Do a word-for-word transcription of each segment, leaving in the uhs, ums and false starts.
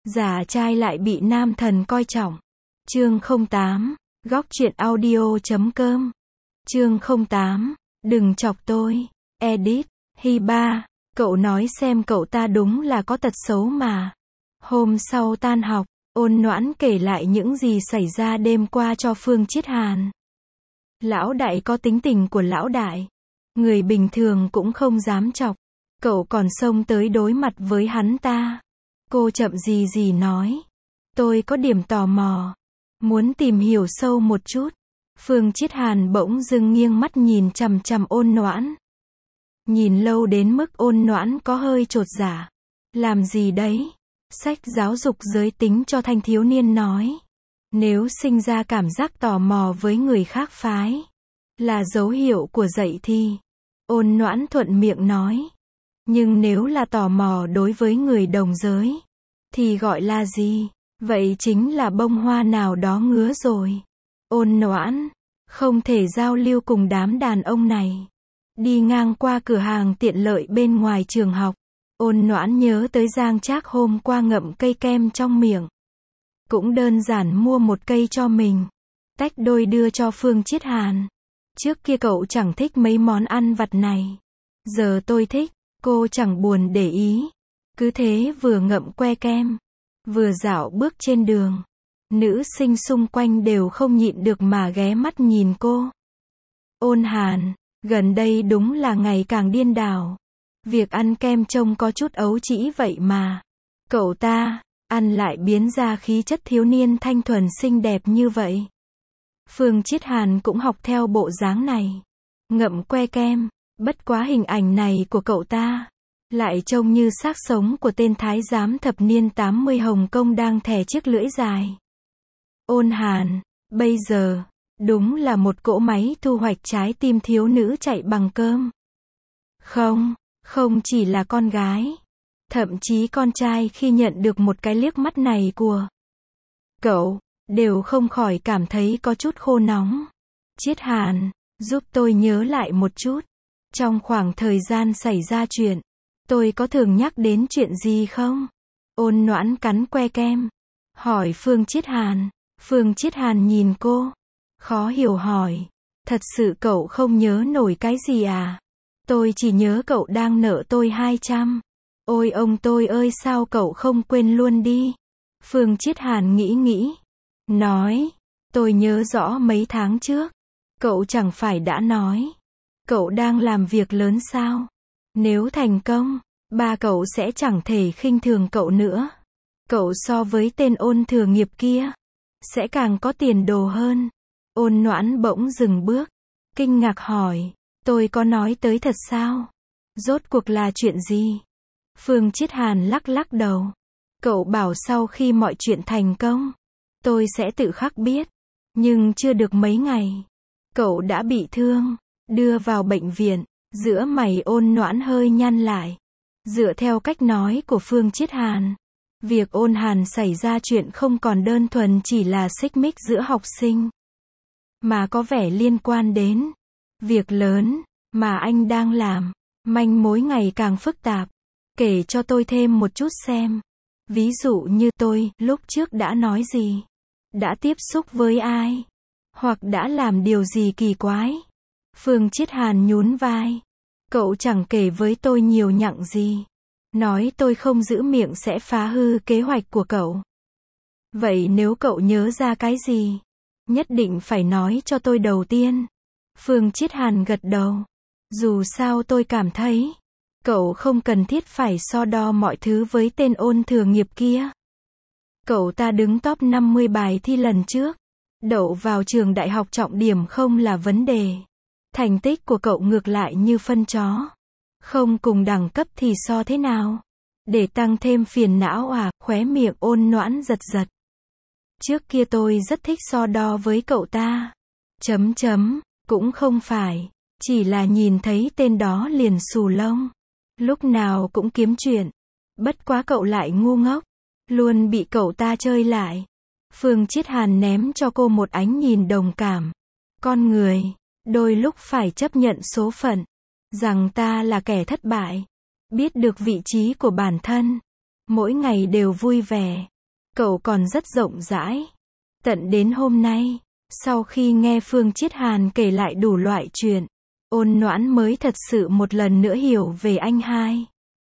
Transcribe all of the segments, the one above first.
Giả trai lại bị nam thần coi trọng. Chương không tám, góc truyện audio chấm com. Chương không tám, đừng chọc tôi. Edit, Hi ba, cậu nói xem cậu ta đúng là có tật xấu mà. Hôm sau tan học, Ôn Noãn kể lại những gì xảy ra đêm qua cho Phương Chiết Hàn. Lão đại có tính tình của lão đại. Người bình thường cũng không dám chọc. Cậu còn xông tới đối mặt với hắn ta. Cô chậm gì gì nói. Tôi có điểm tò mò. Muốn tìm hiểu sâu một chút. Phương Chiết Hàn bỗng dưng nghiêng mắt nhìn chằm chằm Ôn Noãn. Nhìn lâu đến mức Ôn Noãn có hơi chột dạ. Làm gì đấy? Sách giáo dục giới tính cho thanh thiếu niên nói. Nếu sinh ra cảm giác tò mò với người khác phái, là dấu hiệu của dậy thì. Ôn Noãn thuận miệng nói. Nhưng nếu là tò mò đối với người đồng giới, thì gọi là gì? Vậy chính là bông hoa nào đó ngứa rồi. Ôn Noãn, không thể giao lưu cùng đám đàn ông này. Đi ngang qua cửa hàng tiện lợi bên ngoài trường học, Ôn Noãn nhớ tới Giang Trác hôm qua ngậm cây kem trong miệng. Cũng đơn giản mua một cây cho mình. Tách đôi đưa cho Phương Chiết Hàn. Trước kia cậu chẳng thích mấy món ăn vặt này. Giờ tôi thích, cô chẳng buồn để ý. Cứ thế vừa ngậm que kem, vừa dạo bước trên đường. Nữ sinh xung quanh đều không nhịn được mà ghé mắt nhìn cô. Ôn Hàn, gần đây đúng là ngày càng điên đảo. Việc ăn kem trông có chút ấu trĩ vậy mà. Cậu ta, ăn lại biến ra khí chất thiếu niên thanh thuần xinh đẹp như vậy. Phương Chiết Hàn cũng học theo bộ dáng này. Ngậm que kem, bất quá hình ảnh này của cậu ta lại trông như xác sống của tên thái giám thập niên tám mươi Hồng Kông đang thè chiếc lưỡi dài. Ôn Hàn, bây giờ, đúng là một cỗ máy thu hoạch trái tim thiếu nữ chạy bằng cơm. Không, không chỉ là con gái. Thậm chí con trai khi nhận được một cái liếc mắt này của cậu, đều không khỏi cảm thấy có chút khô nóng. Chiết Hàn, giúp tôi nhớ lại một chút. Trong khoảng thời gian xảy ra chuyện, tôi có thường nhắc đến chuyện gì không? Ôn Noãn cắn que kem, hỏi Phương Chiết Hàn. Phương Chiết Hàn nhìn cô, khó hiểu hỏi. Thật sự cậu không nhớ nổi cái gì à? Tôi chỉ nhớ cậu đang nợ tôi hai trăm. Ôi ông tôi ơi, sao cậu không quên luôn đi? Phương Chiết Hàn nghĩ nghĩ, nói, tôi nhớ rõ mấy tháng trước, cậu chẳng phải đã nói, cậu đang làm việc lớn sao? Nếu thành công, ba cậu sẽ chẳng thể khinh thường cậu nữa. Cậu so với tên Ôn Thừa Nghiệp kia, sẽ càng có tiền đồ hơn. Ôn Noãn bỗng dừng bước, kinh ngạc hỏi, tôi có nói tới thật sao? Rốt cuộc là chuyện gì? Phương Chiết Hàn lắc lắc đầu. Cậu bảo sau khi mọi chuyện thành công, tôi sẽ tự khắc biết. Nhưng chưa được mấy ngày, cậu đã bị thương, đưa vào bệnh viện. Giữa mày Ôn Noãn hơi nhăn lại. Dựa theo cách nói của Phương Chiết Hàn, việc Ôn Hàn xảy ra chuyện không còn đơn thuần chỉ là xích mích giữa học sinh, mà có vẻ liên quan đến việc lớn mà anh đang làm. Manh mối ngày càng phức tạp. Kể cho tôi thêm một chút xem. Ví dụ như tôi, lúc trước đã nói gì? Đã tiếp xúc với ai? Hoặc đã làm điều gì kỳ quái? Phương Chiết Hàn nhún vai. Cậu chẳng kể với tôi nhiều nhặng gì. Nói tôi không giữ miệng sẽ phá hư kế hoạch của cậu. Vậy nếu cậu nhớ ra cái gì, nhất định phải nói cho tôi đầu tiên. Phương Chiết Hàn gật đầu. Dù sao tôi cảm thấy, cậu không cần thiết phải so đo mọi thứ với tên Ôn Thừa Nghiệp kia. Cậu ta đứng top năm mươi bài thi lần trước. Đậu vào trường đại học trọng điểm không là vấn đề. Thành tích của cậu ngược lại như phân chó. Không cùng đẳng cấp thì so thế nào? Để tăng thêm phiền não à? Khóe miệng Ôn Noãn giật giật. Trước kia tôi rất thích so đo với cậu ta. Chấm chấm, cũng không phải. Chỉ là nhìn thấy tên đó liền xù lông. Lúc nào cũng kiếm chuyện. Bất quá cậu lại ngu ngốc. Luôn bị cậu ta chơi lại. Phương Chiết Hàn ném cho cô một ánh nhìn đồng cảm. Con người, đôi lúc phải chấp nhận số phận. Rằng ta là kẻ thất bại. Biết được vị trí của bản thân. Mỗi ngày đều vui vẻ. Cậu còn rất rộng rãi. Tận đến hôm nay, sau khi nghe Phương Chiết Hàn kể lại đủ loại chuyện, Ôn Noãn mới thật sự một lần nữa hiểu về anh hai.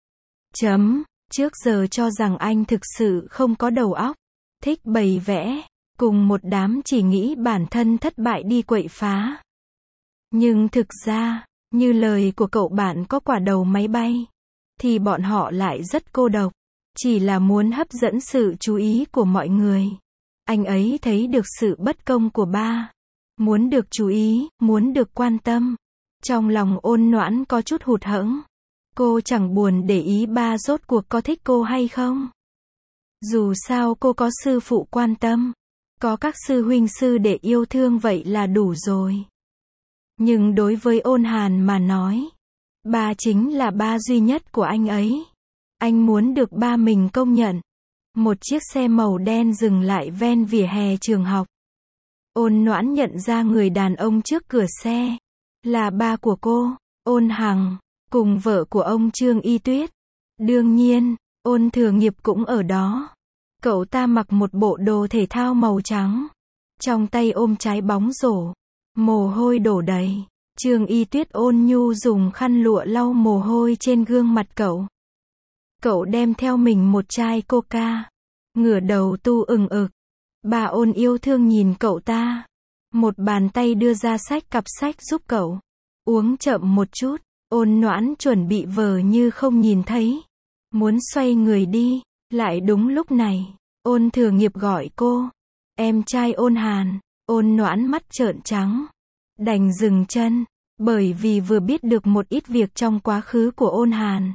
Chấm, trước giờ cho rằng anh thực sự không có đầu óc, thích bày vẽ, cùng một đám chỉ nghĩ bản thân thất bại đi quậy phá. Nhưng thực ra, như lời của cậu bạn có quả đầu máy bay, thì bọn họ lại rất cô độc, chỉ là muốn hấp dẫn sự chú ý của mọi người. Anh ấy thấy được sự bất công của ba, muốn được chú ý, muốn được quan tâm. Trong lòng Ôn Noãn có chút hụt hẫng. Cô chẳng buồn để ý ba rốt cuộc có thích cô hay không. Dù sao cô có sư phụ quan tâm, có các sư huynh sư đệ yêu thương vậy là đủ rồi. Nhưng đối với Ôn Hàn mà nói, ba chính là ba duy nhất của anh ấy. Anh muốn được ba mình công nhận. Một chiếc xe màu đen dừng lại ven vỉa hè trường học. Ôn Noãn nhận ra người đàn ông trước cửa xe là ba của cô, Ôn Hằng, cùng vợ của ông Trương Y Tuyết. Đương nhiên, Ôn Thừa Nghiệp cũng ở đó. Cậu ta mặc một bộ đồ thể thao màu trắng, trong tay ôm trái bóng rổ, mồ hôi đổ đầy. Trương Y Tuyết ôn nhu dùng khăn lụa lau mồ hôi trên gương mặt cậu. Cậu đem theo mình một chai coca, ngửa đầu tu ừng ực. Bà Ôn yêu thương nhìn cậu ta, một bàn tay đưa ra xách cặp sách giúp cậu. Uống chậm một chút. Ôn Noãn chuẩn bị vờ như không nhìn thấy, muốn xoay người đi. Lại đúng lúc này, Ôn Thừa Nghiệp gọi cô. Em trai Ôn Hàn. Ôn Noãn mắt trợn trắng, đành dừng chân, bởi vì vừa biết được một ít việc trong quá khứ của Ôn Hàn.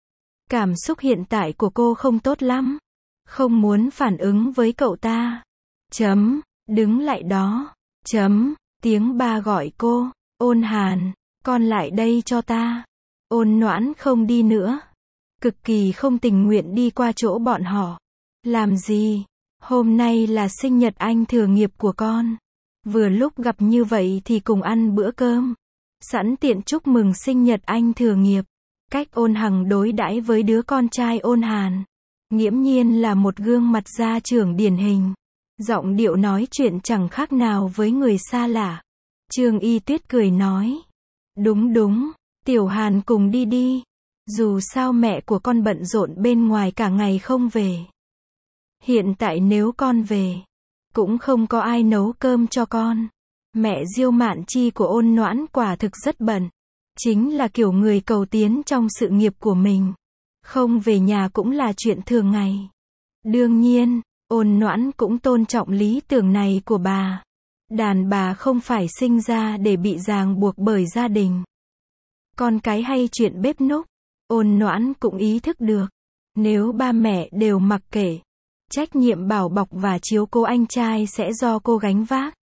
Cảm xúc hiện tại của cô không tốt lắm, không muốn phản ứng với cậu ta. Chấm, đứng lại đó. Chấm, tiếng ba gọi cô. Ôn Hàn, con lại đây cho ta. Ôn Noãn không đi nữa, cực kỳ không tình nguyện đi qua chỗ bọn họ. Làm gì? Hôm nay là sinh nhật anh Thừa Nghiệp của con. Vừa lúc gặp như vậy thì cùng ăn bữa cơm. Sẵn tiện chúc mừng sinh nhật anh Thừa Nghiệp. Cách Ôn Hằng đối đãi với đứa con trai Ôn Hàn, nghiễm nhiên là một gương mặt gia trưởng điển hình. Giọng điệu nói chuyện chẳng khác nào với người xa lạ. Trương Y Tuyết cười nói. Đúng đúng, Tiểu Hàn cùng đi đi. Dù sao mẹ của con bận rộn bên ngoài cả ngày không về. Hiện tại nếu con về, cũng không có ai nấu cơm cho con. Mẹ Diêu Mạn Chi của Ôn Noãn quả thực rất bận. Chính là kiểu người cầu tiến trong sự nghiệp của mình. Không về nhà cũng là chuyện thường ngày. Đương nhiên, Ôn Noãn cũng tôn trọng lý tưởng này của bà. Đàn bà không phải sinh ra để bị ràng buộc bởi gia đình. Con cái hay chuyện bếp núc, Ôn Noãn cũng ý thức được. Nếu ba mẹ đều mặc kệ, trách nhiệm bảo bọc và chiếu cố anh trai sẽ do cô gánh vác.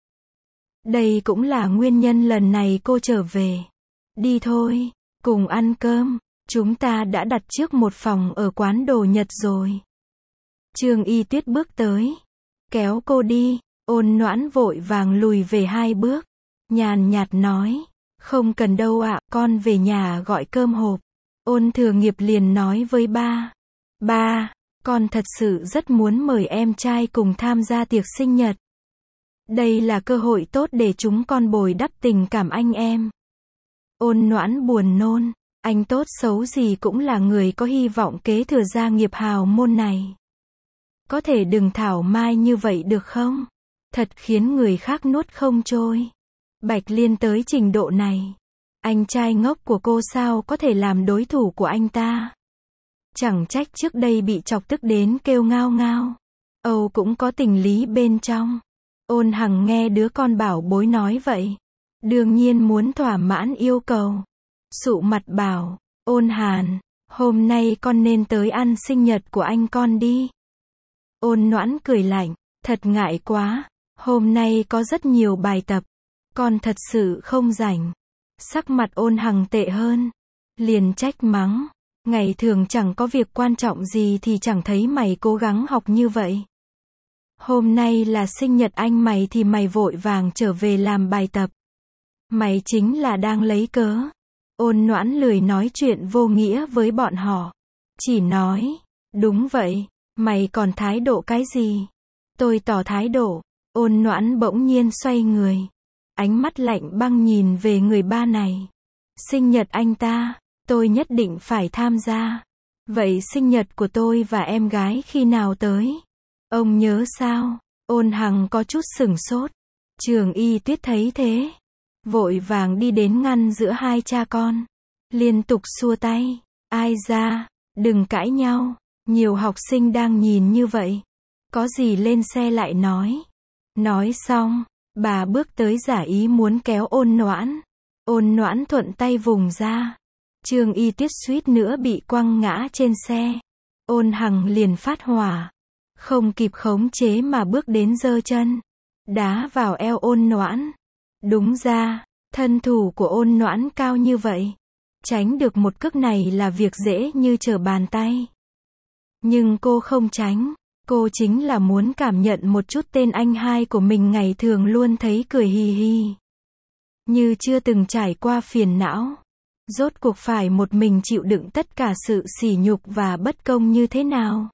Đây cũng là nguyên nhân lần này cô trở về. Đi thôi, cùng ăn cơm. Chúng ta đã đặt trước một phòng ở quán đồ Nhật rồi. Trương Y Tuyết bước tới, kéo cô đi. Ôn Noãn vội vàng lùi về hai bước, nhàn nhạt nói. Không cần đâu ạ, con về nhà gọi cơm hộp. Ôn Thừa Nghiệp liền nói với ba. Ba, con thật sự rất muốn mời em trai cùng tham gia tiệc sinh nhật. Đây là cơ hội tốt để chúng con bồi đắp tình cảm anh em. Ôn Noãn buồn nôn. Anh tốt xấu gì cũng là người có hy vọng kế thừa gia nghiệp hào môn này. Có thể đừng thảo mai như vậy được không? Thật khiến người khác nuốt không trôi. Bạch Liên tới trình độ này, anh trai ngốc của cô sao có thể làm đối thủ của anh ta? Chẳng trách trước đây bị chọc tức đến kêu ngao ngao. Âu cũng có tình lý bên trong. Ôn Hằng nghe đứa con bảo bối nói vậy, đương nhiên muốn thỏa mãn yêu cầu. Sụ mặt bảo, Ôn Hàn, hôm nay con nên tới ăn sinh nhật của anh con đi. Ôn Noãn cười lạnh, thật ngại quá, hôm nay có rất nhiều bài tập, con thật sự không rảnh. Sắc mặt Ôn Hằng tệ hơn, liền trách mắng, ngày thường chẳng có việc quan trọng gì thì chẳng thấy mày cố gắng học như vậy. Hôm nay là sinh nhật anh mày thì mày vội vàng trở về làm bài tập. Mày chính là đang lấy cớ. Ôn Noãn lười nói chuyện vô nghĩa với bọn họ. Chỉ nói, đúng vậy, Mày còn thái độ cái gì? Tôi tỏ thái độ. Ôn Noãn bỗng nhiên xoay người. Ánh mắt lạnh băng nhìn về người ba này. Sinh nhật anh ta, tôi nhất định phải tham gia. Vậy sinh nhật của tôi và em gái khi nào tới? Ông nhớ sao? Ôn Hằng có chút sửng sốt. Trường Y Tuyết thấy thế, vội vàng đi đến ngăn giữa hai cha con. Liên tục xua tay. Ai ra, đừng cãi nhau. Nhiều học sinh đang nhìn như vậy. Có gì lên xe lại nói. Nói xong, bà bước tới giả ý muốn kéo Ôn Noãn. Ôn Noãn thuận tay vùng ra. Trường Y Tuyết suýt nữa bị quăng ngã trên xe. Ôn Hằng liền phát hỏa. Không kịp khống chế mà bước đến giơ chân. Đá vào eo Ôn Noãn. Đúng ra, thân thủ của Ôn Noãn cao như vậy. Tránh được một cước này là việc dễ như trở bàn tay. Nhưng cô không tránh. Cô chính là muốn cảm nhận một chút tên anh hai của mình ngày thường luôn thấy cười hì hì. Như chưa từng trải qua phiền não. Rốt cuộc phải một mình chịu đựng tất cả sự sỉ nhục và bất công như thế nào.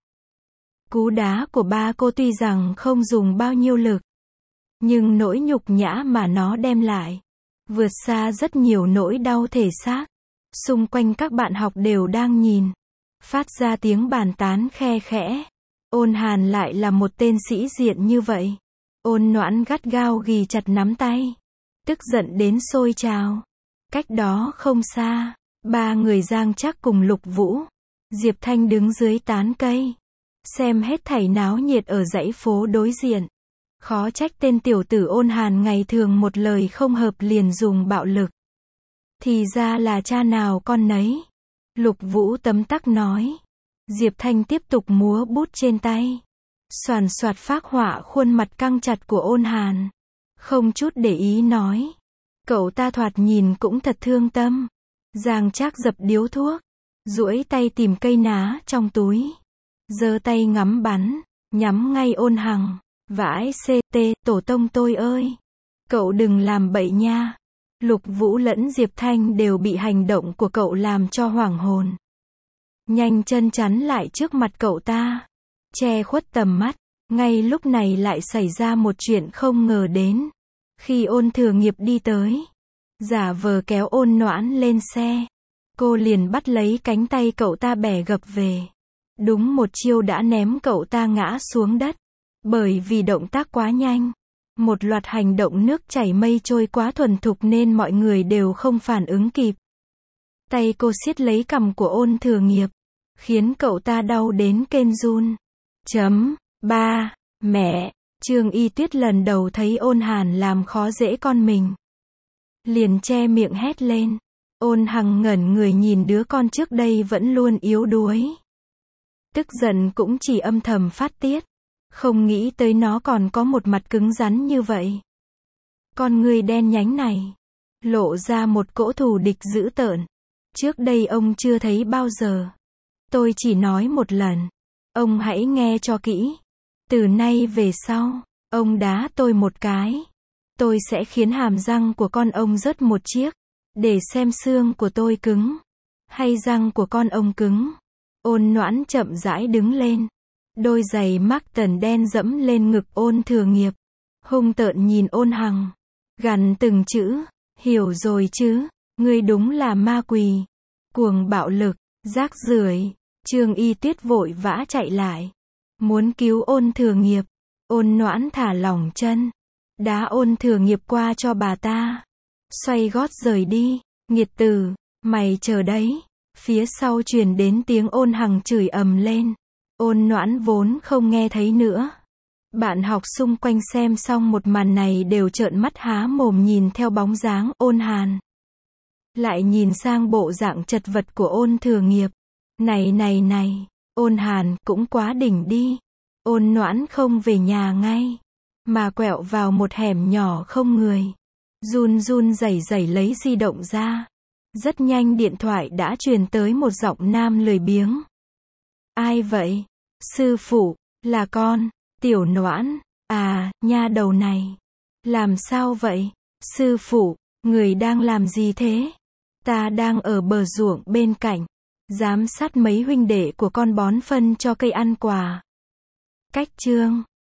Cú đá của ba cô tuy rằng không dùng bao nhiêu lực. Nhưng nỗi nhục nhã mà nó đem lại. Vượt xa rất nhiều nỗi đau thể xác. Xung quanh các bạn học đều đang nhìn. Phát ra tiếng bàn tán khe khẽ. Ôn Hàn lại là một tên sĩ diện như vậy. Ôn Noãn gắt gao ghì chặt nắm tay. Tức giận đến sôi trào. Cách đó không xa, ba người Giang Trác cùng Lục Vũ, Diệp Thanh đứng dưới tán cây. Xem hết thảy náo nhiệt ở dãy phố đối diện. Khó trách tên tiểu tử Ôn Hàn ngày thường một lời không hợp liền dùng bạo lực. Thì ra là cha nào con nấy. Lục Vũ tấm tắc nói. Diệp Thanh tiếp tục múa bút trên tay. Soàn soạt phác họa khuôn mặt căng chặt của Ôn Hàn. Không chút để ý nói. Cậu ta thoạt nhìn cũng thật thương tâm. Giang Trác dập điếu thuốc. Duỗi tay tìm cây ná trong túi. Giơ tay ngắm bắn. Nhắm ngay Ôn Hằng. Vãi xê tê, tổ tông tôi ơi. Cậu đừng làm bậy nha. Lục Vũ lẫn Diệp Thanh đều bị hành động của cậu làm cho hoảng hồn. Nhanh chân chắn lại trước mặt cậu ta. Che khuất tầm mắt. Ngay lúc này lại xảy ra một chuyện không ngờ đến. Khi Ôn Thừa Nghiệp đi tới, giả vờ kéo Ôn Noãn lên xe. Cô liền bắt lấy cánh tay cậu ta bẻ gập về. Đúng một chiêu đã ném cậu ta ngã xuống đất. Bởi vì động tác quá nhanh. Một loạt hành động nước chảy mây trôi quá thuần thục nên mọi người đều không phản ứng kịp. Tay cô siết lấy cằm của Ôn Thừa Nghiệp. Khiến cậu ta đau đến kêu run. Chấm. Ba. Mẹ. Trường Y Tuyết lần đầu thấy Ôn Hàn làm khó dễ con mình. Liền che miệng hét lên. Ôn Hằng ngẩn người nhìn đứa con trước đây vẫn luôn yếu đuối. Tức giận cũng chỉ âm thầm phát tiết. Không nghĩ tới nó còn có một mặt cứng rắn như vậy. Con người đen nhánh này. Lộ ra một cỗ thù địch dữ tợn. Trước đây ông chưa thấy bao giờ. Tôi chỉ nói một lần. Ông hãy nghe cho kỹ. Từ nay về sau, ông đá tôi một cái. Tôi sẽ khiến hàm răng của con ông rớt một chiếc. Để xem xương của tôi cứng. Hay răng của con ông cứng. Ôn Noãn chậm rãi đứng lên. Đôi giày Martin đen dẫm lên ngực Ôn Thừa Nghiệp. Hung tợn nhìn Ôn Hằng. Gằn từng chữ. Hiểu rồi chứ. Ngươi đúng là ma quỷ. Cuồng bạo lực. Rác rưởi. Trường Y Tuyết vội vã chạy lại. Muốn cứu Ôn Thừa Nghiệp. Ôn Noãn thả lỏng chân. Đá Ôn Thừa Nghiệp qua cho bà ta. Xoay gót rời đi. Nghiệt tử. Mày chờ đấy. Phía sau truyền đến tiếng Ôn Hằng chửi ầm lên. Ôn Noãn vốn không nghe thấy nữa. Bạn học xung quanh xem xong một màn này đều trợn mắt há mồm nhìn theo bóng dáng Ôn Hàn. Lại nhìn sang bộ dạng chật vật của Ôn Thừa Nghiệp. Này này này, Ôn Hàn cũng quá đỉnh đi. Ôn Noãn không về nhà ngay, mà quẹo vào một hẻm nhỏ không người. Run run rẩy rẩy lấy di động ra. Rất nhanh điện thoại đã truyền tới một giọng nam lười biếng. Ai vậy? Sư phụ, là con, Tiểu Noãn. À, nha đầu này. Làm sao vậy? Sư phụ, người đang làm gì thế? Ta đang ở bờ ruộng bên cạnh. Giám sát mấy huynh đệ của con bón phân cho cây ăn quả. Cách chương